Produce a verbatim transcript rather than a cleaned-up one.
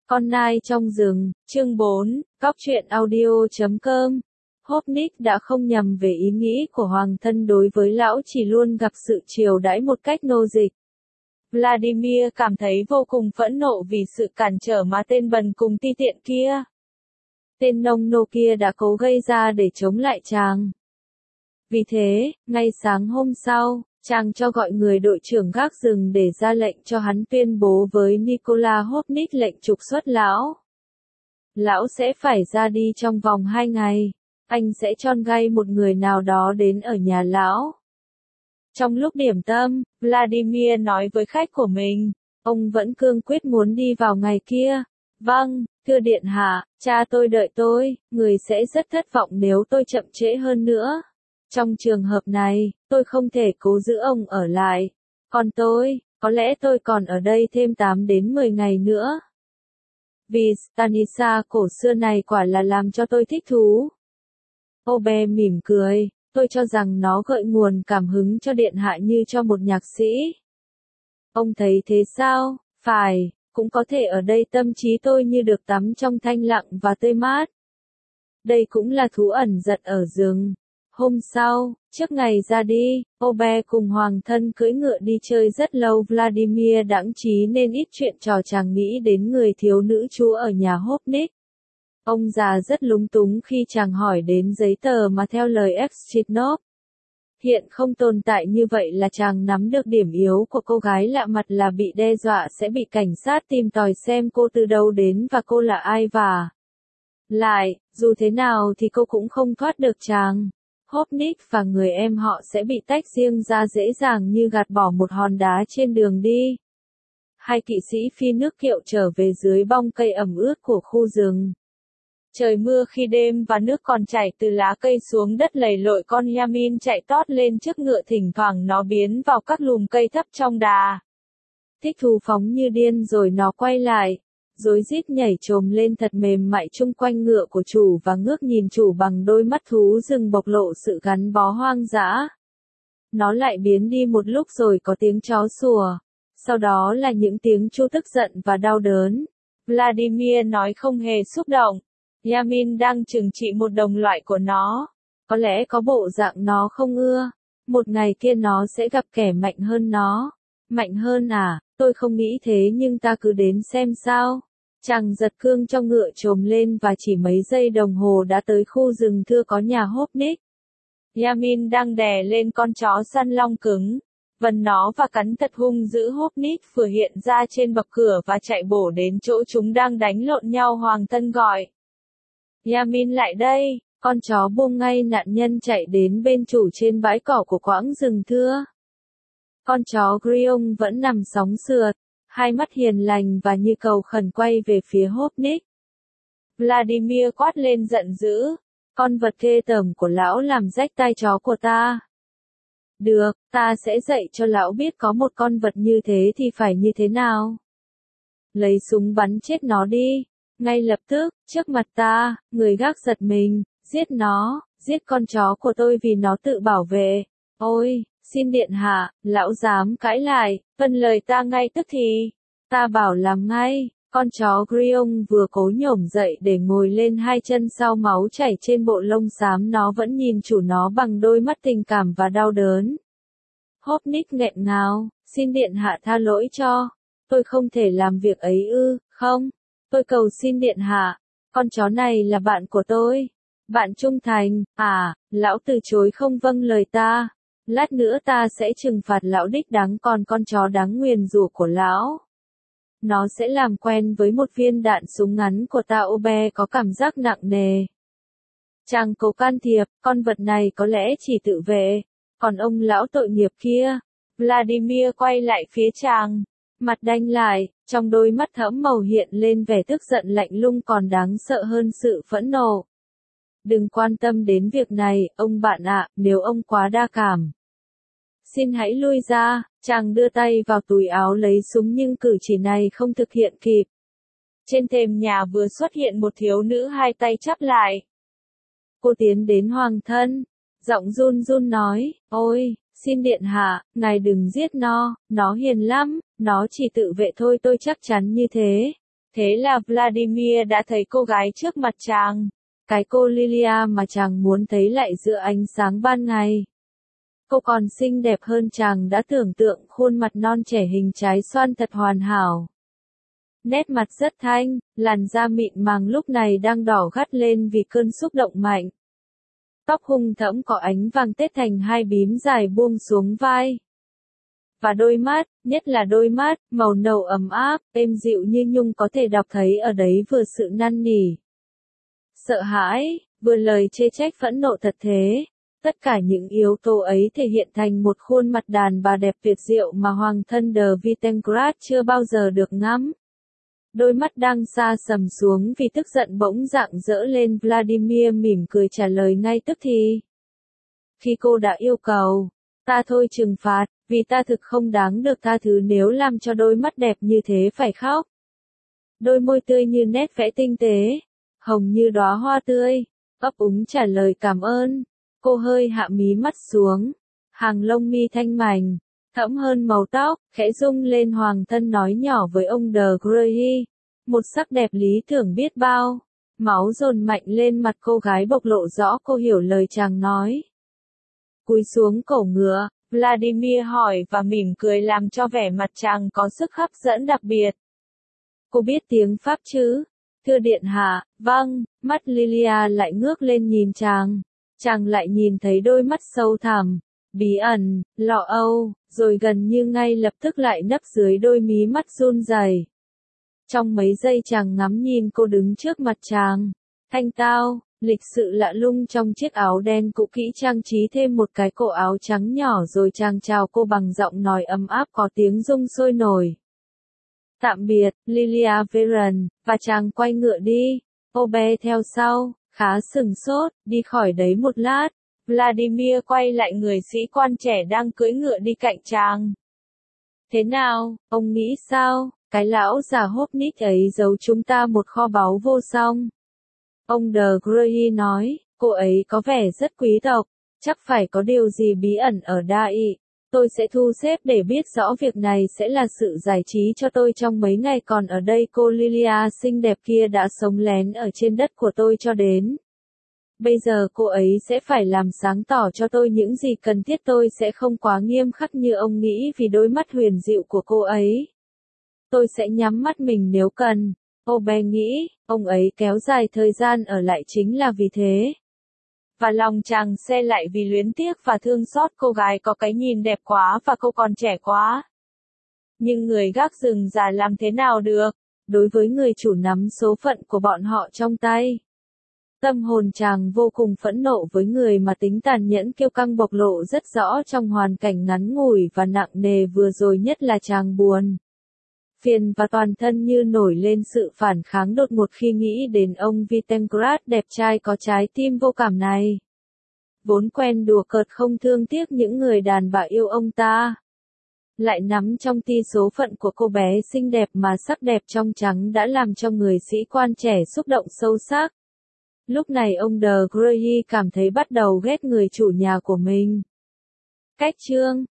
Con nai trong rừng, chương bốn, góc truyện audio chấm com. Hopnik đã không nhầm về ý nghĩ của hoàng thân đối với lão, chỉ luôn gặp sự chiều đãi một cách nô dịch. Vladimir cảm thấy vô cùng phẫn nộ vì sự cản trở mà tên bần cùng ti tiện kia, tên nông nô kia đã cố gây ra để chống lại chàng. Vì thế, ngay sáng hôm sau, chàng cho gọi người đội trưởng gác rừng để ra lệnh cho hắn tuyên bố với Nikola Hopnik lệnh trục xuất lão. Lão sẽ phải ra đi trong vòng hai ngày. Anh sẽ chon gay một người nào đó đến ở nhà lão. Trong lúc điểm tâm, Vladimir nói với khách của mình, ông vẫn cương quyết muốn đi vào ngày kia. Vâng, thưa điện hạ, cha tôi đợi tôi, người sẽ rất thất vọng nếu tôi chậm trễ hơn nữa. Trong trường hợp này, tôi không thể cố giữ ông ở lại. Còn tôi, có lẽ tôi còn ở đây thêm tám đến mười ngày nữa. Vì Stanisa cổ xưa này quả là làm cho tôi thích thú. Obe mỉm cười, tôi cho rằng nó gợi nguồn cảm hứng cho điện hạ như cho một nhạc sĩ. Ông thấy thế sao? Phải, cũng có thể ở đây tâm trí tôi như được tắm trong thanh lặng và tươi mát. Đây cũng là thú ẩn giật ở rừng. Hôm sau, trước ngày ra đi, Obe cùng hoàng thân cưỡi ngựa đi chơi rất lâu. Vladimir đãng trí nên ít chuyện trò, chàng nghĩ đến người thiếu nữ chúa ở nhà Hopnik. Ông già rất lúng túng khi chàng hỏi đến giấy tờ mà theo lời Evstchinov hiện không tồn tại, như vậy là chàng nắm được điểm yếu của cô gái lạ mặt là bị đe dọa sẽ bị cảnh sát tìm tòi xem cô từ đâu đến và cô là ai, và lại, dù thế nào thì cô cũng không thoát được chàng. Hopnik và người em họ sẽ bị tách riêng ra dễ dàng như gạt bỏ một hòn đá trên đường đi. Hai kỵ sĩ phi nước kiệu trở về dưới bong cây ẩm ướt của khu rừng. Trời mưa khi đêm và nước còn chảy từ lá cây xuống đất lầy lội. Con Yamin chạy tót lên trước ngựa, thỉnh thoảng nó biến vào các lùm cây thấp trong đà. Thích thú phóng như điên rồi nó quay lại, rối rít nhảy chồm lên thật mềm mại chung quanh ngựa của chủ và ngước nhìn chủ bằng đôi mắt thú rừng bộc lộ sự gắn bó hoang dã. Nó lại biến đi một lúc rồi có tiếng chó sủa, sau đó là những tiếng tru tức giận và đau đớn. Vladimir nói không hề xúc động. Yamin đang trừng trị một đồng loại của nó. Có lẽ có bộ dạng nó không ưa. Một ngày kia nó sẽ gặp kẻ mạnh hơn nó. Mạnh hơn à? Tôi không nghĩ thế, nhưng ta cứ đến xem sao. Chàng giật cương trong ngựa chồm lên và chỉ mấy giây đồng hồ đã tới khu rừng thưa có nhà Hopnik. Yamin đang đè lên con chó săn long cứng, vần nó và cắn thật hung dữ. Hopnik vừa hiện ra trên bậc cửa và chạy bổ đến chỗ chúng đang đánh lộn nhau. Hoàng thân gọi, Yamin lại đây. Con chó buông ngay nạn nhân chạy đến bên chủ trên bãi cỏ của quãng rừng thưa. Con chó Griong vẫn nằm sóng sượt, hai mắt hiền lành và như cầu khẩn quay về phía Hopnik. Vladimir quát lên giận dữ, con vật ghê tởm của lão làm rách tai chó của ta. Được, ta sẽ dạy cho lão biết có một con vật như thế thì phải như thế nào. Lấy súng bắn chết nó đi. Ngay lập tức, trước mặt ta, người gác giật mình, giết nó, giết con chó của tôi vì nó tự bảo vệ. Ôi, xin điện hạ, lão dám cãi lại, vâng lời ta ngay tức thì. Ta bảo làm ngay. Con chó Griong vừa cố nhổm dậy để ngồi lên hai chân, sau máu chảy trên bộ lông xám, nó vẫn nhìn chủ nó bằng đôi mắt tình cảm và đau đớn. Hopnik nghẹn ngào, xin điện hạ tha lỗi cho. Tôi không thể làm việc ấy ư, không. Tôi cầu xin điện hạ, con chó này là bạn của tôi. Bạn trung thành, à, lão từ chối không vâng lời ta. Lát nữa ta sẽ trừng phạt lão đích đáng, còn con chó đáng nguyền rủa của lão. Nó sẽ làm quen với một viên đạn súng ngắn của ta. Obe có cảm giác nặng nề. Chàng cố can thiệp, con vật này có lẽ chỉ tự vệ. Còn ông lão tội nghiệp kia. Vladimir quay lại phía chàng, mặt đanh lại, trong đôi mắt thẫm màu hiện lên vẻ tức giận lạnh lùng còn đáng sợ hơn sự phẫn nộ. Đừng quan tâm đến việc này, ông bạn ạ, nếu ông quá đa cảm. Xin hãy lui ra. Chàng đưa tay vào túi áo lấy súng, nhưng cử chỉ này không thực hiện kịp. Trên thềm nhà vừa xuất hiện một thiếu nữ hai tay chắp lại. Cô tiến đến hoàng thân, giọng run run nói, ôi, xin điện hạ, ngài đừng giết nó, nó hiền lắm, nó chỉ tự vệ thôi, tôi chắc chắn như thế. Thế là Vladimir đã thấy cô gái trước mặt chàng. Cái cô Lilia mà chàng muốn thấy lại giữa ánh sáng ban ngày. Cô còn xinh đẹp hơn chàng đã tưởng tượng, khuôn mặt non trẻ hình trái xoan thật hoàn hảo. Nét mặt rất thanh, làn da mịn màng lúc này đang đỏ gắt lên vì cơn xúc động mạnh. Tóc hung thẫm có ánh vàng tết thành hai bím dài buông xuống vai. Và đôi mắt, nhất là đôi mắt, màu nâu ấm áp, êm dịu như nhung có thể đọc thấy ở đấy vừa sự năn nỉ. Sợ hãi, vừa lời chê trách phẫn nộ thật thế. Tất cả những yếu tố ấy thể hiện thành một khuôn mặt đàn bà đẹp tuyệt diệu mà hoàng thân de Vitégrad chưa bao giờ được ngắm. Đôi mắt đang xa sầm xuống vì tức giận bỗng rạng rỡ lên, Vladimir mỉm cười trả lời ngay tức thì. Khi cô đã yêu cầu, ta thôi trừng phạt, vì ta thực không đáng được tha thứ nếu làm cho đôi mắt đẹp như thế phải khóc. Đôi môi tươi như nét vẽ tinh tế, hồng như đóa hoa tươi, ấp úng trả lời cảm ơn. Cô hơi hạ mí mắt xuống, hàng lông mi thanh mảnh, thẫm hơn màu tóc, khẽ rung lên, hoàng thân nói nhỏ với ông de Grey, một sắc đẹp lý tưởng biết bao. Máu dồn mạnh lên mặt cô gái bộc lộ rõ cô hiểu lời chàng nói. Cúi xuống cổ ngựa, Vladimir hỏi và mỉm cười làm cho vẻ mặt chàng có sức hấp dẫn đặc biệt. Cô biết tiếng Pháp chứ? Thưa điện hạ, vâng. Mắt Lilia lại ngước lên nhìn chàng. Chàng lại nhìn thấy đôi mắt sâu thẳm, bí ẩn, lo âu, rồi gần như ngay lập tức lại nấp dưới đôi mí mắt run rẩy. Trong mấy giây chàng ngắm nhìn cô đứng trước mặt chàng, thanh tao, lịch sự lạ lùng trong chiếc áo đen cũ kỹ trang trí thêm một cái cổ áo trắng nhỏ, rồi chàng chào cô bằng giọng nói ấm áp có tiếng rung sôi nổi. Tạm biệt, Lilia Varen, và chàng quay ngựa đi. Cô bé theo sau, khá sừng sốt, đi khỏi đấy một lát. Vladimir quay lại người sĩ quan trẻ đang cưỡi ngựa đi cạnh chàng. Thế nào, ông nghĩ sao? Cái lão già Hopnik ấy giấu chúng ta một kho báu vô song. Ông de Grey nói, cô ấy có vẻ rất quý tộc, chắc phải có điều gì bí ẩn ở Đa Ị. Tôi sẽ thu xếp để biết rõ việc này sẽ là sự giải trí cho tôi trong mấy ngày còn ở đây. Cô Lilia xinh đẹp kia đã sống lén ở trên đất của tôi cho đến. Bây giờ cô ấy sẽ phải làm sáng tỏ cho tôi những gì cần thiết. Tôi sẽ không quá nghiêm khắc như ông nghĩ vì đôi mắt huyền dịu của cô ấy. Tôi sẽ nhắm mắt mình nếu cần. Cô bé nghĩ, ông ấy kéo dài thời gian ở lại chính là vì thế. Và lòng chàng se lại vì luyến tiếc và thương xót cô gái có cái nhìn đẹp quá và cô còn trẻ quá. Nhưng người gác rừng già làm thế nào được, đối với người chủ nắm số phận của bọn họ trong tay. Tâm hồn chàng vô cùng phẫn nộ với người mà tính tàn nhẫn kiêu căng bộc lộ rất rõ trong hoàn cảnh ngắn ngủi và nặng nề vừa rồi, nhất là chàng buồn. Phiền và toàn thân như nổi lên sự phản kháng đột ngột khi nghĩ đến ông Vitégrad đẹp trai có trái tim vô cảm này. Vốn quen đùa cợt không thương tiếc những người đàn bà yêu ông ta. Lại nắm trong ti số phận của cô bé xinh đẹp mà sắc đẹp trong trắng đã làm cho người sĩ quan trẻ xúc động sâu sắc. Lúc này ông de Grey cảm thấy bắt đầu ghét người chủ nhà của mình. Cách chương